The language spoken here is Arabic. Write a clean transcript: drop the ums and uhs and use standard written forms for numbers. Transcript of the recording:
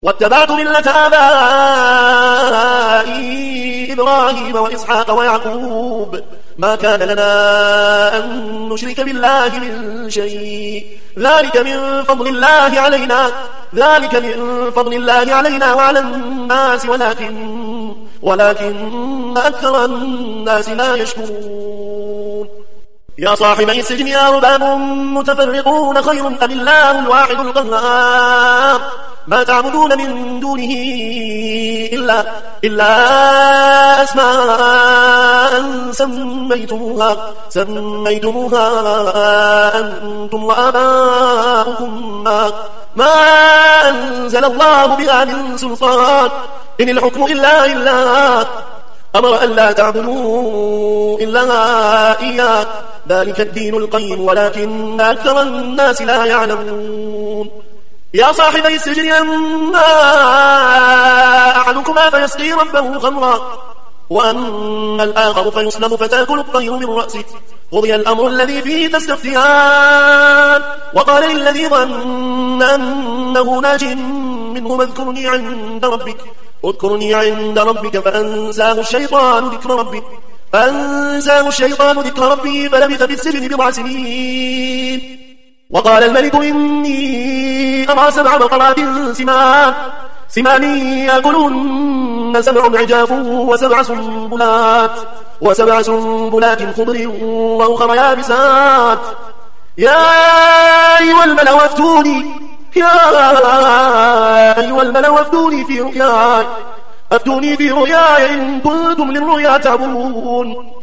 واتبعت ملة آبائي إبراهيم وإسحاق ويعقوب ما كان لنا أن نشرك بالله من شيء ذلك من فضل الله علينا وعلى الناس ولكن أكثر الناس لا يشكرون يا صاحبي السجن أرباب متفرقون خير أم الله الواحد القهار ما تعبدون من دونه إلا أسماء سميتموها أنتم وآباؤكم ما أنزل الله بها من سلطان إن الحكم إلا أمر أن لا تعبدوا إلا إياه ذلك الدين القيم ولكن أكثر الناس لا يعلمون يا صاحبي السجن أما أحدكما فيسقي ربه خمرا وأما الآخر فيصلب فتأكل الطير من رأسه قضي الأمر الذي فيه تستفتيان وقال للذي ظن أنه ناج منه اذكرني عند ربك فأنساه الشيطان ذكر ربه فلبث في السجن بضع سنين وقال الملك إني أرى 7 بقرات سمان يأكلهن 7 عجاف وسبع سنبلات خضر وأخرى يابسات يا أيها الملأ أفتوني في رؤياي إن كنتم للرؤيا تعبرون